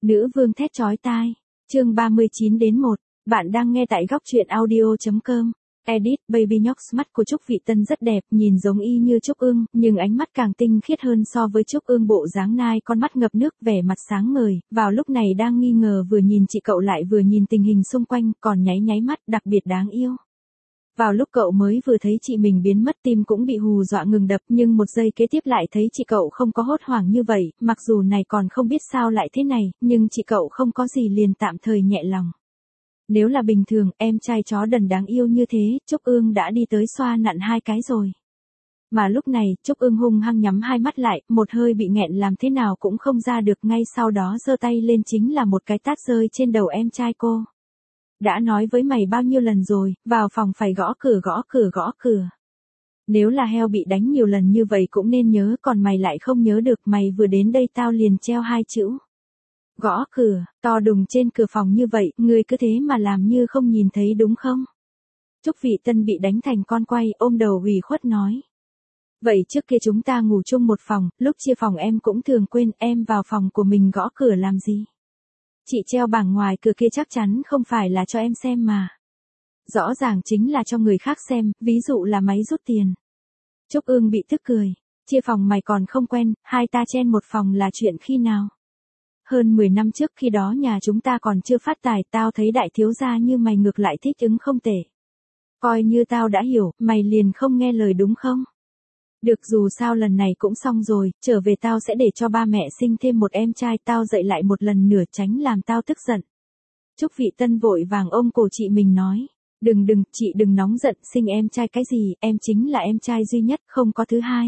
Nữ vương thét chói tai. Chương 39-1. Bạn đang nghe tại góc truyện audio.com. Edit, baby nhóc, mắt của Trúc Vị Tân rất đẹp, nhìn giống y như Trúc Ương, nhưng ánh mắt càng tinh khiết hơn so với Trúc Ương, bộ dáng nai con mắt ngập nước, vẻ mặt sáng ngời, vào lúc này đang nghi ngờ vừa nhìn chị cậu lại vừa nhìn tình hình xung quanh, còn nháy nháy mắt, đặc biệt đáng yêu. Vào lúc cậu mới vừa thấy chị mình biến mất, tim cũng bị hù dọa ngừng đập, nhưng một giây kế tiếp lại thấy chị cậu không có hốt hoảng như vậy, mặc dù này còn không biết sao lại thế này, nhưng chị cậu không có gì liền tạm thời nhẹ lòng. Nếu là bình thường, em trai chó đần đáng yêu như thế, Trúc Ương đã đi tới xoa nặn 2 cái rồi. Mà lúc này, Trúc Ương hung hăng nhắm 2 mắt lại, một hơi bị nghẹn làm thế nào cũng không ra được, ngay sau đó giơ tay lên chính là một cái tát rơi trên đầu em trai cô. Đã nói với mày bao nhiêu lần rồi, vào phòng phải gõ cửa gõ cửa gõ cửa. Nếu là heo bị đánh nhiều lần như vậy cũng nên nhớ, còn mày lại không nhớ được, mày vừa đến đây tao liền treo 2 chữ. Gõ cửa, to đùng trên cửa phòng như vậy, ngươi cứ thế mà làm như không nhìn thấy đúng không? Trúc Vị Tân bị đánh thành con quay, ôm đầu ủy khuất nói. Vậy trước kia chúng ta ngủ chung một phòng, lúc chia phòng em cũng thường quên, em vào phòng của mình gõ cửa làm gì? Chị treo bảng ngoài cửa kia chắc chắn không phải là cho em xem mà. Rõ ràng chính là cho người khác xem, ví dụ là máy rút tiền. Trúc Ương bị tức cười. Chia phòng mày còn không quen, hai ta chen một phòng là chuyện khi nào? Hơn 10 năm trước, khi đó nhà chúng ta còn chưa phát tài, tao thấy đại thiếu gia như mày ngược lại thích ứng không tệ. Coi như tao đã hiểu, mày liền không nghe lời đúng không? Được, dù sao lần này cũng xong rồi, trở về tao sẽ để cho ba mẹ sinh thêm một em trai, tao dạy lại một lần nữa tránh làm tao tức giận. Trúc Vị Tân vội vàng ôm cổ chị mình nói. Đừng, chị đừng nóng giận, sinh em trai cái gì, em chính là em trai duy nhất, không có thứ hai.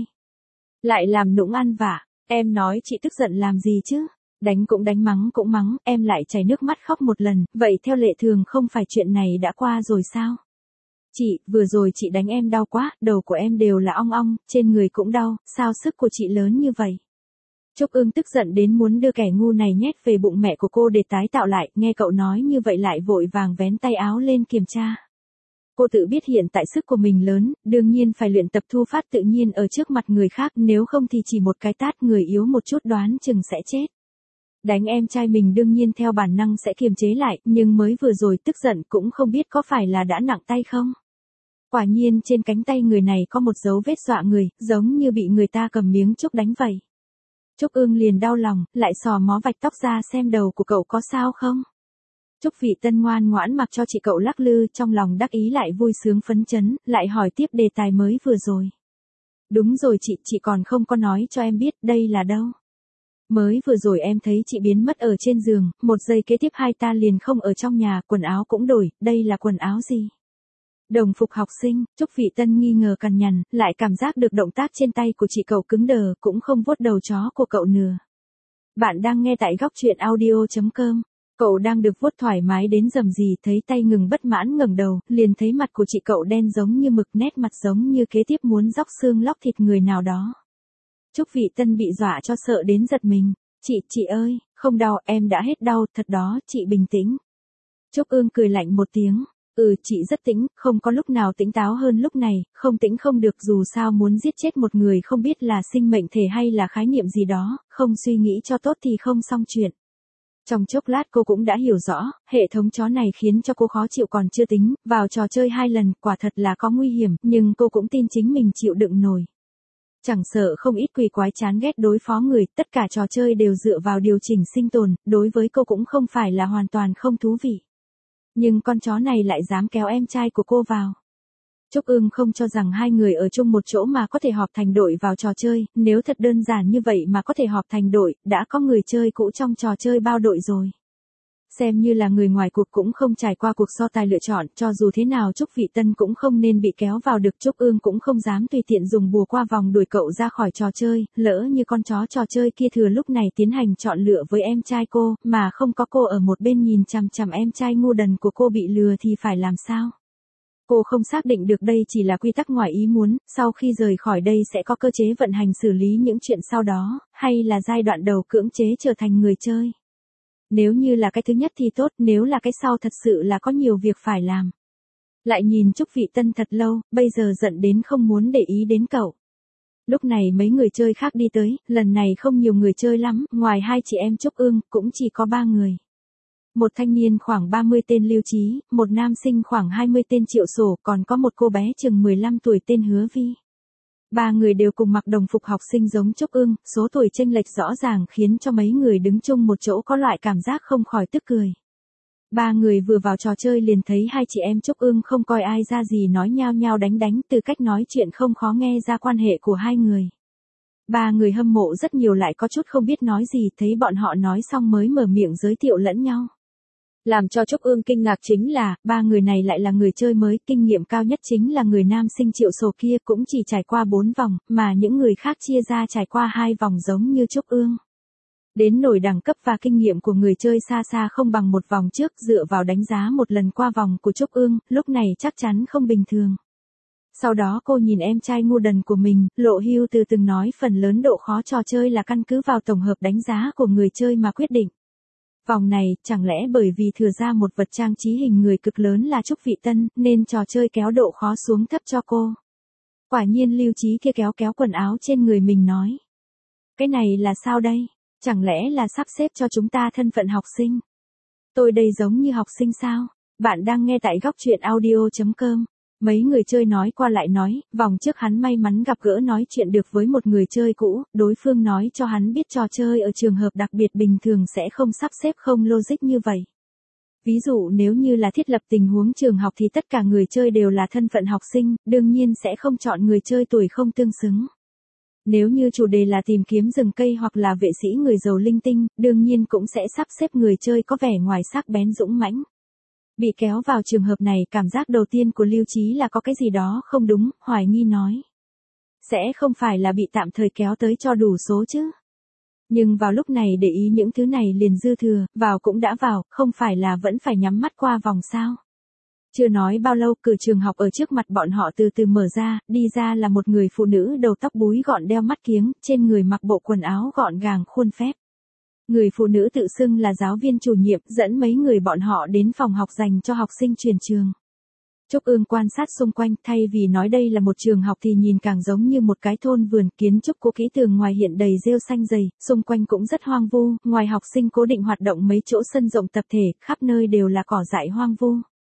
Lại làm nũng ăn vạ, em nói chị tức giận làm gì chứ? Đánh cũng đánh, mắng cũng mắng, em lại chảy nước mắt khóc một lần, vậy theo lệ thường không phải chuyện này đã qua rồi sao? Chị, vừa rồi chị đánh em đau quá, đầu của em đều là ong ong, trên người cũng đau, sao sức của chị lớn như vậy? Trúc Ương tức giận đến muốn đưa kẻ ngu này nhét về bụng mẹ của cô để tái tạo lại, nghe cậu nói như vậy lại vội vàng vén tay áo lên kiểm tra. Cô tự biết hiện tại sức của mình lớn, đương nhiên phải luyện tập thu phát tự nhiên ở trước mặt người khác, nếu không thì chỉ một cái tát người yếu một chút đoán chừng sẽ chết. Đánh em trai mình đương nhiên theo bản năng sẽ kiềm chế lại, nhưng mới vừa rồi tức giận cũng không biết có phải là đã nặng tay không. Quả nhiên trên cánh tay người này có một dấu vết dọa người, giống như bị người ta cầm miếng trúc đánh vậy. Trúc Ương liền đau lòng, lại sò mó vạch tóc ra xem đầu của cậu có sao không. Trúc Vị Tân ngoan ngoãn mặc cho chị cậu lắc lư, trong lòng đắc ý lại vui sướng phấn chấn, lại hỏi tiếp đề tài mới vừa rồi. Đúng rồi chị còn không có nói cho em biết đây là đâu. Mới vừa rồi em thấy chị biến mất ở trên giường, một giây kế tiếp hai ta liền không ở trong nhà, quần áo cũng đổi, đây là quần áo gì? Đồng phục học sinh. Trúc Vị Tân nghi ngờ cằn nhằn, lại cảm giác được động tác trên tay của chị cậu cứng đờ, cũng không vuốt đầu chó của cậu nữa. Bạn đang nghe tại góc truyện audio.com. Cậu đang được vuốt thoải mái đến rầm rì, thấy tay ngừng bất mãn ngẩng đầu, liền thấy mặt của chị cậu đen giống như mực, nét mặt giống như kế tiếp muốn róc xương lóc thịt người nào đó. Trúc Vị Tân bị dọa cho sợ đến giật mình. Chị ơi, không đau, em đã hết đau, thật đó, chị bình tĩnh. Trúc Ương cười lạnh một tiếng. Chị rất tĩnh, không có lúc nào tỉnh táo hơn lúc này, không tĩnh không được, dù sao muốn giết chết một người không biết là sinh mệnh thể hay là khái niệm gì đó, không suy nghĩ cho tốt thì không xong chuyện. Trong chốc lát cô cũng đã hiểu rõ, hệ thống chó này khiến cho cô khó chịu còn chưa tính, vào trò chơi 2 lần, quả thật là có nguy hiểm, nhưng cô cũng tin chính mình chịu đựng nổi. Chẳng sợ không ít quỷ quái chán ghét đối phó người, tất cả trò chơi đều dựa vào điều chỉnh sinh tồn, đối với cô cũng không phải là hoàn toàn không thú vị. Nhưng con chó này lại dám kéo em trai của cô vào. Trúc Ương không cho rằng hai người ở chung một chỗ mà có thể họp thành đội vào trò chơi, nếu thật đơn giản như vậy mà có thể họp thành đội, đã có người chơi cũ trong trò chơi bao đội rồi. Xem như là người ngoài cuộc cũng không trải qua cuộc so tài lựa chọn, cho dù thế nào Trúc Vị Tân cũng không nên bị kéo vào được. Trúc Ương cũng không dám tùy tiện dùng bùa qua vòng đuổi cậu ra khỏi trò chơi, lỡ như con chó trò chơi kia thừa lúc này tiến hành chọn lựa với em trai cô, mà không có cô ở một bên nhìn chằm chằm em trai ngu đần của cô bị lừa thì phải làm sao? Cô không xác định được đây chỉ là quy tắc ngoài ý muốn, sau khi rời khỏi đây sẽ có cơ chế vận hành xử lý những chuyện sau đó, hay là giai đoạn đầu cưỡng chế trở thành người chơi. Nếu như là cái thứ nhất thì tốt, nếu là cái sau thật sự là có nhiều việc phải làm. Lại nhìn Trúc Vị Tân thật lâu, bây giờ giận đến không muốn để ý đến cậu. Lúc này mấy người chơi khác đi tới, lần này không nhiều người chơi lắm, ngoài hai chị em Trúc Ương, cũng chỉ có 3 người. Một thanh niên khoảng 30 tên Lưu Chí, một nam sinh khoảng 20 tên Triệu Sổ, còn có một cô bé chừng 15 tuổi tên Hứa Vi. 3 người đều cùng mặc đồng phục học sinh giống Trúc Ương, số tuổi chênh lệch rõ ràng khiến cho mấy người đứng chung một chỗ có loại cảm giác không khỏi tức cười. 3 người vừa vào trò chơi liền thấy hai chị em Trúc Ương không coi ai ra gì nói nhao nhao đánh, từ cách nói chuyện không khó nghe ra quan hệ của hai người. 3 người hâm mộ rất nhiều lại có chút không biết nói gì, thấy bọn họ nói xong mới mở miệng giới thiệu lẫn nhau. Làm cho Trúc Ương kinh ngạc chính là, 3 người này lại là người chơi mới, kinh nghiệm cao nhất chính là người nam sinh Triệu Sổ kia cũng chỉ trải qua 4 vòng, mà những người khác chia ra trải qua 2 vòng giống như Trúc Ương. Đến nổi đẳng cấp và kinh nghiệm của người chơi xa xa không bằng một vòng trước, dựa vào đánh giá một lần qua vòng của Trúc Ương, lúc này chắc chắn không bình thường. Sau đó cô nhìn em trai ngu đần của mình, Lộ Hưu từ từng nói phần lớn độ khó trò chơi là căn cứ vào tổng hợp đánh giá của người chơi mà quyết định. Vòng này, chẳng lẽ bởi vì thừa ra một vật trang trí hình người cực lớn là Trúc Vị Tân, nên trò chơi kéo độ khó xuống thấp cho cô. Quả nhiên Lưu Chí kia kéo quần áo trên người mình nói. Cái này là sao đây? Chẳng lẽ là sắp xếp cho chúng ta thân phận học sinh? Tôi đây giống như học sinh sao? Bạn đang nghe tại góc truyện audio.com. Mấy người chơi nói qua lại nói, vòng trước hắn may mắn gặp gỡ nói chuyện được với một người chơi cũ, đối phương nói cho hắn biết trò chơi ở trường hợp đặc biệt bình thường sẽ không sắp xếp không logic như vậy. Ví dụ nếu như là thiết lập tình huống trường học thì tất cả người chơi đều là thân phận học sinh, đương nhiên sẽ không chọn người chơi tuổi không tương xứng. Nếu như chủ đề là tìm kiếm rừng cây hoặc là vệ sĩ người giàu linh tinh, đương nhiên cũng sẽ sắp xếp người chơi có vẻ ngoài sắc bén dũng mãnh. Bị kéo vào trường hợp này, cảm giác đầu tiên của Lưu Chí là có cái gì đó không đúng, hoài nghi nói. Sẽ không phải là bị tạm thời kéo tới cho đủ số chứ. Nhưng vào lúc này để ý những thứ này liền dư thừa, vào cũng đã vào, không phải là vẫn phải nhắm mắt qua vòng sao. Chưa nói bao lâu, cửa trường học ở trước mặt bọn họ từ từ mở ra, đi ra là một người phụ nữ đầu tóc búi gọn đeo mắt kiếng, trên người mặc bộ quần áo gọn gàng khuôn phép. Người phụ nữ tự xưng là giáo viên chủ nhiệm, dẫn mấy người bọn họ đến phòng học dành cho học sinh chuyển trường. Trúc Ương quan sát xung quanh, thay vì nói đây là một trường học thì nhìn càng giống như một cái thôn vườn, kiến trúc cũ kỹ, tường ngoài hiện đầy rêu xanh dày, xung quanh cũng rất hoang vu, ngoài học sinh cố định hoạt động mấy chỗ sân rộng tập thể, khắp nơi đều là cỏ dại hoang vu.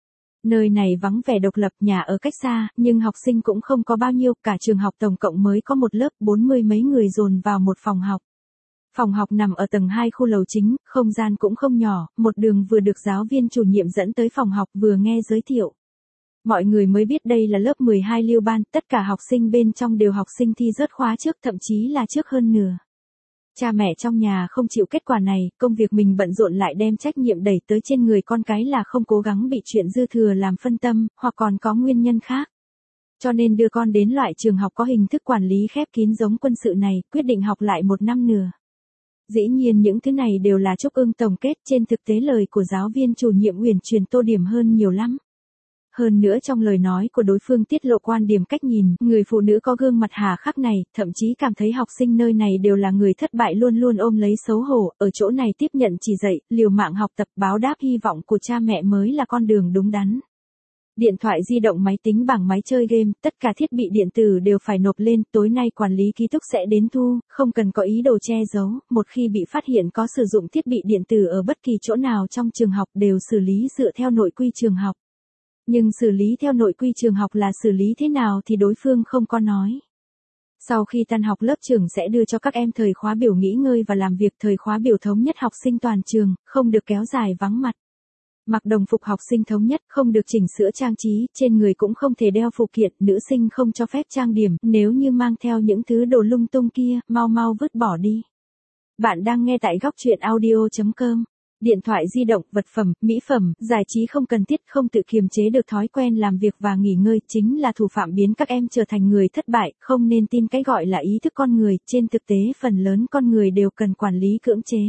Nơi này vắng vẻ độc lập, nhà ở cách xa, nhưng học sinh cũng không có bao nhiêu, cả trường học tổng cộng mới có một lớp, 40 mấy người dồn vào một phòng học. Phòng học nằm ở tầng 2 khu lầu chính, không gian cũng không nhỏ, một đường vừa được giáo viên chủ nhiệm dẫn tới phòng học vừa nghe giới thiệu. Mọi người mới biết đây là lớp 12 Lưu Ban, tất cả học sinh bên trong đều học sinh thi rớt khóa trước, thậm chí là trước hơn nửa. Cha mẹ trong nhà không chịu kết quả này, công việc mình bận rộn lại đem trách nhiệm đẩy tới trên người con cái là không cố gắng bị chuyện dư thừa làm phân tâm, hoặc còn có nguyên nhân khác. Cho nên đưa con đến loại trường học có hình thức quản lý khép kín giống quân sự này, quyết định học lại một năm nửa. Dĩ nhiên những thứ này đều là Trúc Ương tổng kết, trên thực tế lời của giáo viên chủ nhiệm uyển chuyển tô điểm hơn nhiều lắm. Hơn nữa trong lời nói của đối phương tiết lộ quan điểm cách nhìn, người phụ nữ có gương mặt hà khắc này, thậm chí cảm thấy học sinh nơi này đều là người thất bại luôn luôn ôm lấy xấu hổ, ở chỗ này tiếp nhận chỉ dạy, liều mạng học tập, báo đáp hy vọng của cha mẹ mới là con đường đúng đắn. Điện thoại di động, máy tính bảng, máy chơi game, tất cả thiết bị điện tử đều phải nộp lên, tối nay quản lý ký túc sẽ đến thu, không cần có ý đồ che giấu, một khi bị phát hiện có sử dụng thiết bị điện tử ở bất kỳ chỗ nào trong trường học đều xử lý dựa theo nội quy trường học. Nhưng xử lý theo nội quy trường học là xử lý thế nào thì đối phương không có nói. Sau khi tan học lớp trưởng sẽ đưa cho các em thời khóa biểu nghỉ ngơi và làm việc, thời khóa biểu thống nhất học sinh toàn trường, không được kéo dài vắng mặt. Mặc đồng phục học sinh thống nhất, không được chỉnh sửa trang trí, trên người cũng không thể đeo phụ kiện, nữ sinh không cho phép trang điểm, nếu như mang theo những thứ đồ lung tung kia, mau vứt bỏ đi. Bạn đang nghe tại góc truyện audio.com. Điện thoại di động, vật phẩm, mỹ phẩm, giải trí không cần thiết, không tự kiềm chế được thói quen làm việc và nghỉ ngơi, chính là thủ phạm biến các em trở thành người thất bại, không nên tin cái gọi là ý thức con người, trên thực tế phần lớn con người đều cần quản lý cưỡng chế.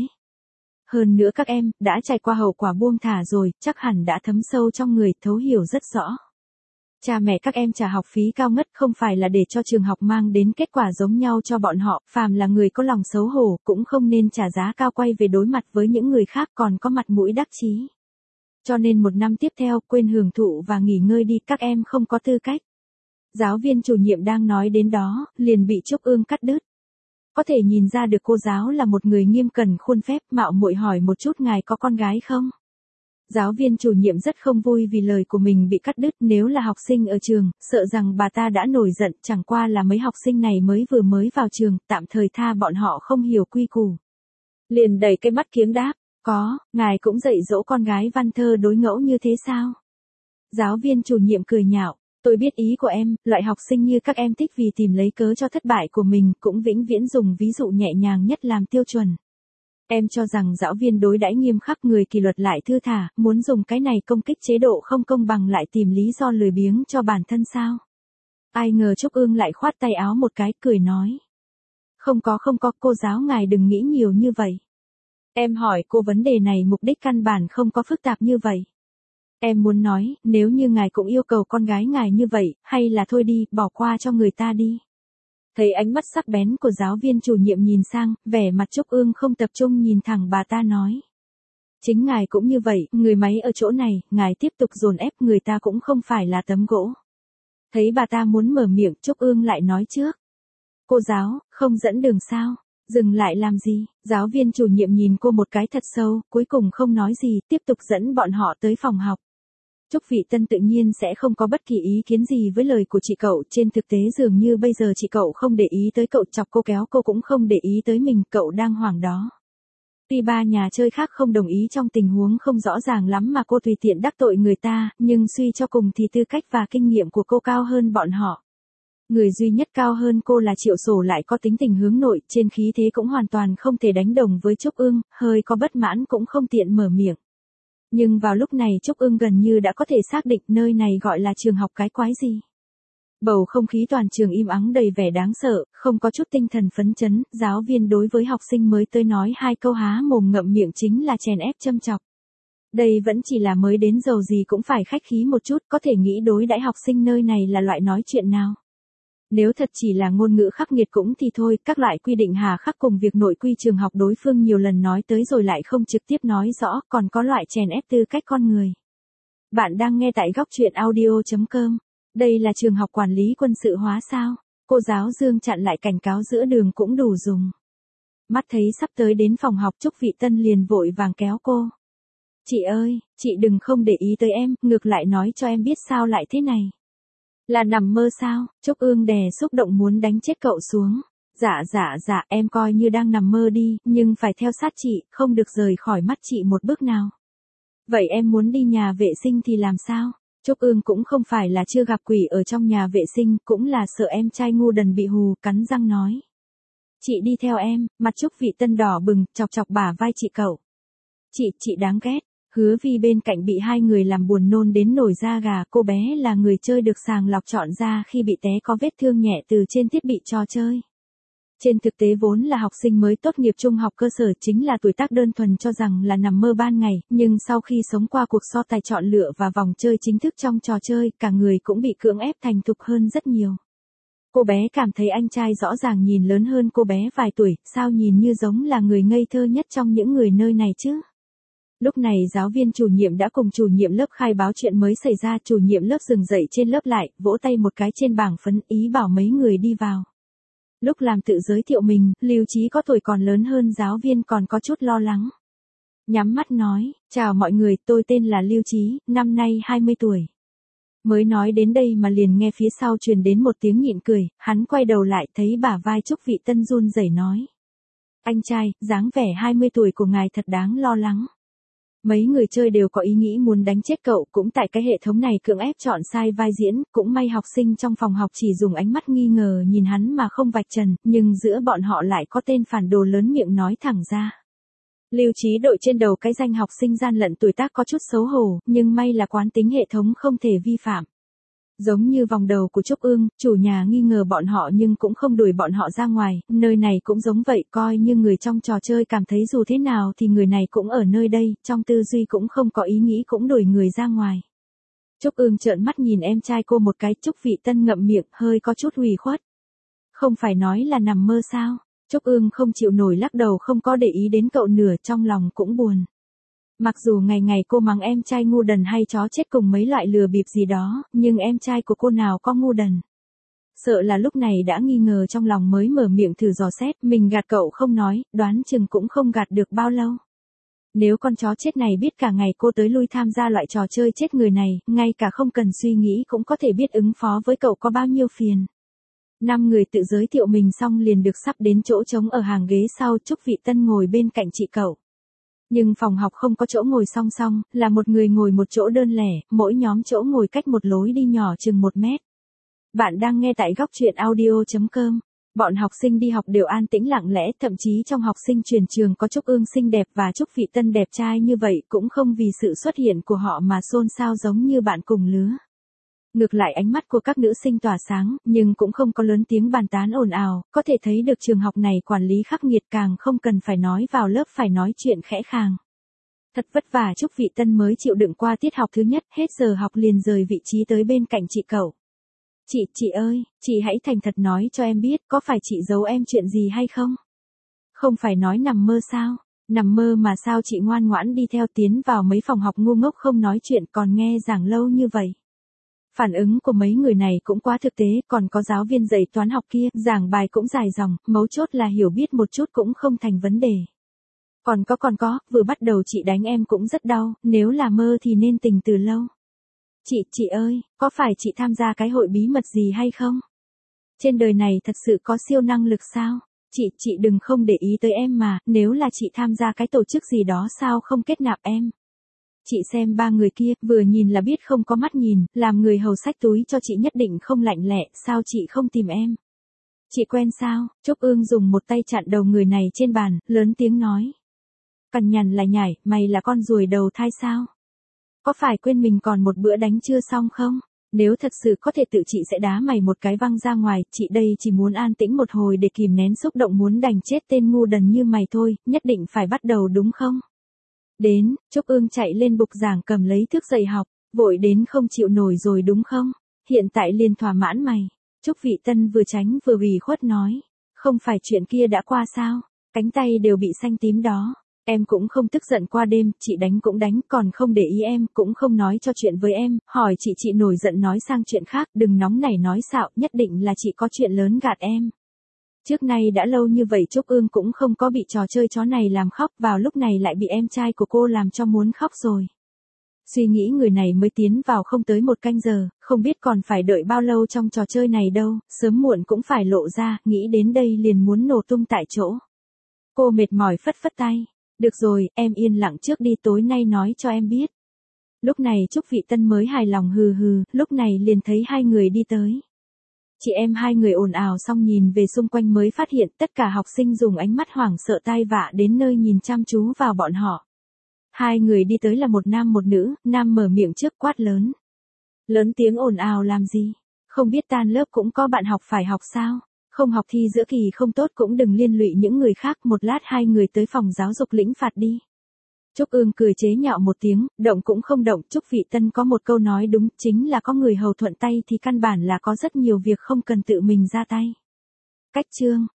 Hơn nữa các em, đã trải qua hậu quả buông thả rồi, chắc hẳn đã thấm sâu trong người, thấu hiểu rất rõ. Cha mẹ các em trả học phí cao ngất không phải là để cho trường học mang đến kết quả giống nhau cho bọn họ, phàm là người có lòng xấu hổ, cũng không nên trả giá cao quay về đối mặt với những người khác còn có mặt mũi đắc chí. Cho nên một năm tiếp theo, quên hưởng thụ và nghỉ ngơi đi, các em không có tư cách. Giáo viên chủ nhiệm đang nói đến đó, liền bị Trúc Ương cắt đứt. Có thể nhìn ra được cô giáo là một người nghiêm cẩn khuôn phép, mạo muội hỏi một chút ngài có con gái không? Giáo viên chủ nhiệm rất không vui vì lời của mình bị cắt đứt, nếu là học sinh ở trường, sợ rằng bà ta đã nổi giận, chẳng qua là mấy học sinh này mới vào trường, tạm thời tha bọn họ không hiểu quy củ. Liền đẩy cái mắt kiếng đáp, có, ngài cũng dạy dỗ con gái văn thơ đối ngẫu như thế sao? Giáo viên chủ nhiệm cười nhạo, tôi biết ý của em, loại học sinh như các em thích vì tìm lấy cớ cho thất bại của mình, cũng vĩnh viễn dùng ví dụ nhẹ nhàng nhất làm tiêu chuẩn. Em cho rằng giáo viên đối đãi nghiêm khắc, người kỷ luật lại thư thả, muốn dùng cái này công kích chế độ không công bằng lại tìm lý do lười biếng cho bản thân sao? Ai ngờ Trúc Ương lại khoát tay áo một cái, cười nói. Không có, cô giáo ngài đừng nghĩ nhiều như vậy. Em hỏi cô vấn đề này mục đích căn bản không có phức tạp như vậy. Em muốn nói, nếu như ngài cũng yêu cầu con gái ngài như vậy, hay là thôi đi, bỏ qua cho người ta đi. Thấy ánh mắt sắc bén của giáo viên chủ nhiệm nhìn sang, vẻ mặt Trúc Ương không tập trung nhìn thẳng bà ta nói. Chính ngài cũng như vậy, người máy ở chỗ này, ngài tiếp tục dồn ép người ta cũng không phải là tấm gỗ. Thấy bà ta muốn mở miệng, Trúc Ương lại nói trước. Cô giáo, không dẫn đường sao? Dừng lại làm gì? Giáo viên chủ nhiệm nhìn cô một cái thật sâu, cuối cùng không nói gì, tiếp tục dẫn bọn họ tới phòng học. Trúc Vị Tân tự nhiên sẽ không có bất kỳ ý kiến gì với lời của chị cậu, trên thực tế dường như bây giờ chị cậu không để ý tới cậu, chọc cô kéo cô cũng không để ý tới mình, cậu đang hoảng đó. Tuy ba nhà chơi khác không đồng ý trong tình huống không rõ ràng lắm mà cô tùy tiện đắc tội người ta, nhưng suy cho cùng thì tư cách và kinh nghiệm của cô cao hơn bọn họ. Người duy nhất cao hơn cô là Triệu Sổ, lại có tính tình hướng nội, trên khí thế cũng hoàn toàn không thể đánh đồng với Trúc Ương, hơi có bất mãn cũng không tiện mở miệng. Nhưng vào lúc này Trúc Ương gần như đã có thể xác định nơi này gọi là trường học cái quái gì. Bầu không khí toàn trường im ắng đầy vẻ đáng sợ, không có chút tinh thần phấn chấn, giáo viên đối với học sinh mới tới nói hai câu há mồm ngậm miệng chính là chèn ép châm chọc. Đây vẫn chỉ là mới đến, dầu gì cũng phải khách khí một chút, có thể nghĩ đối đãi học sinh nơi này là loại nói chuyện nào. Nếu thật chỉ là ngôn ngữ khắc nghiệt cũng thì thôi, các loại quy định hà khắc cùng việc nội quy trường học đối phương nhiều lần nói tới rồi lại không trực tiếp nói rõ, còn có loại chèn ép tư cách con người. Bạn đang nghe tại góc truyện audio.com. Đây là trường học quản lý quân sự hóa sao? Cô giáo Dương chặn lại cảnh cáo giữa đường cũng đủ dùng. Mắt thấy sắp tới đến phòng học, Trúc Vị Tân liền vội vàng kéo cô. Chị ơi, chị đừng không để ý tới em, ngược lại nói cho em biết sao lại thế này. Là nằm mơ sao? Trúc Ương đè xúc động muốn đánh chết cậu xuống. Dạ, em coi như đang nằm mơ đi, nhưng phải theo sát chị, không được rời khỏi mắt chị một bước nào. Vậy em muốn đi nhà vệ sinh thì làm sao? Trúc Ương cũng không phải là chưa gặp quỷ ở trong nhà vệ sinh, cũng là sợ em trai ngu đần bị hù, cắn răng nói. Chị đi theo em, mặt Trúc Vị Tân đỏ bừng, chọc bả vai chị cậu. Chị đáng ghét. Hứa Vi bên cạnh bị hai người làm buồn nôn đến nổi da gà, cô bé là người chơi được sàng lọc chọn ra khi bị té có vết thương nhẹ từ trên thiết bị trò chơi. Trên thực tế vốn là học sinh mới tốt nghiệp trung học cơ sở, chính là tuổi tác đơn thuần cho rằng là nằm mơ ban ngày, nhưng sau khi sống qua cuộc so tài chọn lựa và vòng chơi chính thức trong trò chơi, cả người cũng bị cưỡng ép thành thục hơn rất nhiều. Cô bé cảm thấy anh trai rõ ràng nhìn lớn hơn cô bé vài tuổi, sao nhìn như giống là người ngây thơ nhất trong những người nơi này chứ? Lúc này giáo viên chủ nhiệm đã cùng chủ nhiệm lớp khai báo chuyện mới xảy ra, chủ nhiệm lớp dừng dậy trên lớp lại, vỗ tay một cái trên bảng phấn, ý bảo mấy người đi vào. Lúc làm tự giới thiệu mình, Lưu Chí có tuổi còn lớn hơn giáo viên còn có chút lo lắng. Nhắm mắt nói, chào mọi người, tôi tên là Lưu Chí, năm nay 20 tuổi. Mới nói đến đây mà liền nghe phía sau truyền đến một tiếng nhịn cười, hắn quay đầu lại thấy bả vai Trúc Vị Tân run rẩy nói. Anh trai, dáng vẻ 20 tuổi của ngài thật đáng lo lắng. Mấy người chơi đều có ý nghĩ muốn đánh chết cậu, cũng tại cái hệ thống này cưỡng ép chọn sai vai diễn, cũng may học sinh trong phòng học chỉ dùng ánh mắt nghi ngờ nhìn hắn mà không vạch trần, nhưng giữa bọn họ lại có tên phản đồ lớn miệng nói thẳng ra. Lưu Chí đội trên đầu cái danh học sinh gian lận tuổi tác có chút xấu hổ, nhưng may là quán tính hệ thống không thể vi phạm. Giống như vòng đầu của Trúc Ương, chủ nhà nghi ngờ bọn họ nhưng cũng không đuổi bọn họ ra ngoài, nơi này cũng giống vậy, coi như người trong trò chơi cảm thấy dù thế nào thì người này cũng ở nơi đây, trong tư duy cũng không có ý nghĩ cũng đuổi người ra ngoài. Trúc Ương trợn mắt nhìn em trai cô một cái, Trúc Vị Tân ngậm miệng, hơi có chút ủy khuất. Không phải nói là nằm mơ sao? Trúc Ương không chịu nổi lắc đầu, không có để ý đến cậu nửa, trong lòng cũng buồn. Mặc dù ngày ngày cô mắng em trai ngu đần hay chó chết cùng mấy loại lừa bịp gì đó, nhưng em trai của cô nào có ngu đần. Sợ là lúc này đã nghi ngờ trong lòng mới mở miệng thử dò xét, mình gạt cậu không nói, đoán chừng cũng không gạt được bao lâu. Nếu con chó chết này biết cả ngày cô tới lui tham gia loại trò chơi chết người này, ngay cả không cần suy nghĩ cũng có thể biết ứng phó với cậu có bao nhiêu phiền. 5 người tự giới thiệu mình xong liền được sắp đến chỗ trống ở hàng ghế sau, Trúc Vị Tân ngồi bên cạnh chị cậu. Nhưng phòng học không có chỗ ngồi song song, là một người ngồi một chỗ đơn lẻ, mỗi nhóm chỗ ngồi cách một lối đi nhỏ chừng 1 mét. Bạn đang nghe tại góc truyện audio.com. Bọn học sinh đi học đều an tĩnh lặng lẽ, thậm chí trong học sinh truyền trường có Trúc Ương xinh đẹp và Trúc Vị Tân đẹp trai như vậy cũng không vì sự xuất hiện của họ mà xôn xao giống như bạn cùng lứa. Ngược lại ánh mắt của các nữ sinh tỏa sáng, nhưng cũng không có lớn tiếng bàn tán ồn ào, có thể thấy được trường học này quản lý khắc nghiệt, càng không cần phải nói vào lớp phải nói chuyện khẽ khàng. Thật vất vả Trúc Vị Tân mới chịu đựng qua tiết học thứ nhất, hết giờ học liền rời vị trí tới bên cạnh chị cậu. Chị ơi, chị hãy thành thật nói cho em biết, có phải chị giấu em chuyện gì hay không? Không phải nói nằm mơ sao? Nằm mơ mà sao chị ngoan ngoãn đi theo tiến vào mấy phòng học ngu ngốc không nói chuyện còn nghe giảng lâu như vậy? Phản ứng của mấy người này cũng quá thực tế, còn có giáo viên dạy toán học kia, giảng bài cũng dài dòng, mấu chốt là hiểu biết một chút cũng không thành vấn đề. Còn có, vừa bắt đầu chị đánh em cũng rất đau, nếu là mơ thì nên tỉnh từ lâu. Chị ơi, có phải chị tham gia cái hội bí mật gì hay không? Trên đời này thật sự có siêu năng lực sao? Chị đừng không để ý tới em mà, nếu là chị tham gia cái tổ chức gì đó sao không kết nạp em? Chị xem 3 người kia, vừa nhìn là biết không có mắt nhìn, làm người hầu xách túi cho chị nhất định không lạnh lẹ, sao chị không tìm em? Chị quen sao? Trúc Ương dùng một tay chặn đầu người này trên bàn, lớn tiếng nói. Cằn nhằn là nhảy, mày là con ruồi đầu thai sao? Có phải quên mình còn một bữa đánh chưa xong không? Nếu thật sự có thể tự chị sẽ đá mày một cái văng ra ngoài, chị đây chỉ muốn an tĩnh một hồi để kìm nén xúc động muốn đành chết tên ngu đần như mày thôi, nhất định phải bắt đầu đúng không? Đến, Trúc Ương chạy lên bục giảng cầm lấy thước dạy học, vội đến không chịu nổi rồi đúng không? Hiện tại liền thỏa mãn mày. Trúc Vị Tân vừa tránh vừa ủy khuất nói. Không phải chuyện kia đã qua sao? Cánh tay đều bị xanh tím đó. Em cũng không tức giận qua đêm, chị đánh cũng đánh, còn không để ý em, cũng không nói cho chuyện với em, hỏi chị nổi giận nói sang chuyện khác, đừng nóng nảy nói xạo, nhất định là chị có chuyện lớn gạt em. Trước nay đã lâu như vậy Trúc Ương cũng không có bị trò chơi chó này làm khóc, vào lúc này lại bị em trai của cô làm cho muốn khóc rồi. Suy nghĩ người này mới tiến vào không tới 1 canh giờ, không biết còn phải đợi bao lâu trong trò chơi này đâu, sớm muộn cũng phải lộ ra, nghĩ đến đây liền muốn nổ tung tại chỗ. Cô mệt mỏi phất phất tay. Được rồi, em yên lặng trước đi, tối nay nói cho em biết. Lúc này Trúc Vị Tân mới hài lòng hừ hừ, lúc này liền thấy 2 người đi tới. Chị em 2 người ồn ào xong nhìn về xung quanh mới phát hiện tất cả học sinh dùng ánh mắt hoảng sợ tai vạ đến nơi nhìn chăm chú vào bọn họ. 2 người đi tới là một nam một nữ, nam mở miệng trước quát lớn. Lớn tiếng ồn ào làm gì? Không biết tan lớp cũng có bạn học phải học sao? Không học thi giữa kỳ không tốt cũng đừng liên lụy những người khác, một lát 2 người tới phòng giáo dục lĩnh phạt đi. Trúc Ương cười chế nhạo một tiếng, động cũng không động, Trúc Vị Tân có một câu nói đúng, chính là có người hầu thuận tay thì căn bản là có rất nhiều việc không cần tự mình ra tay. Cách chương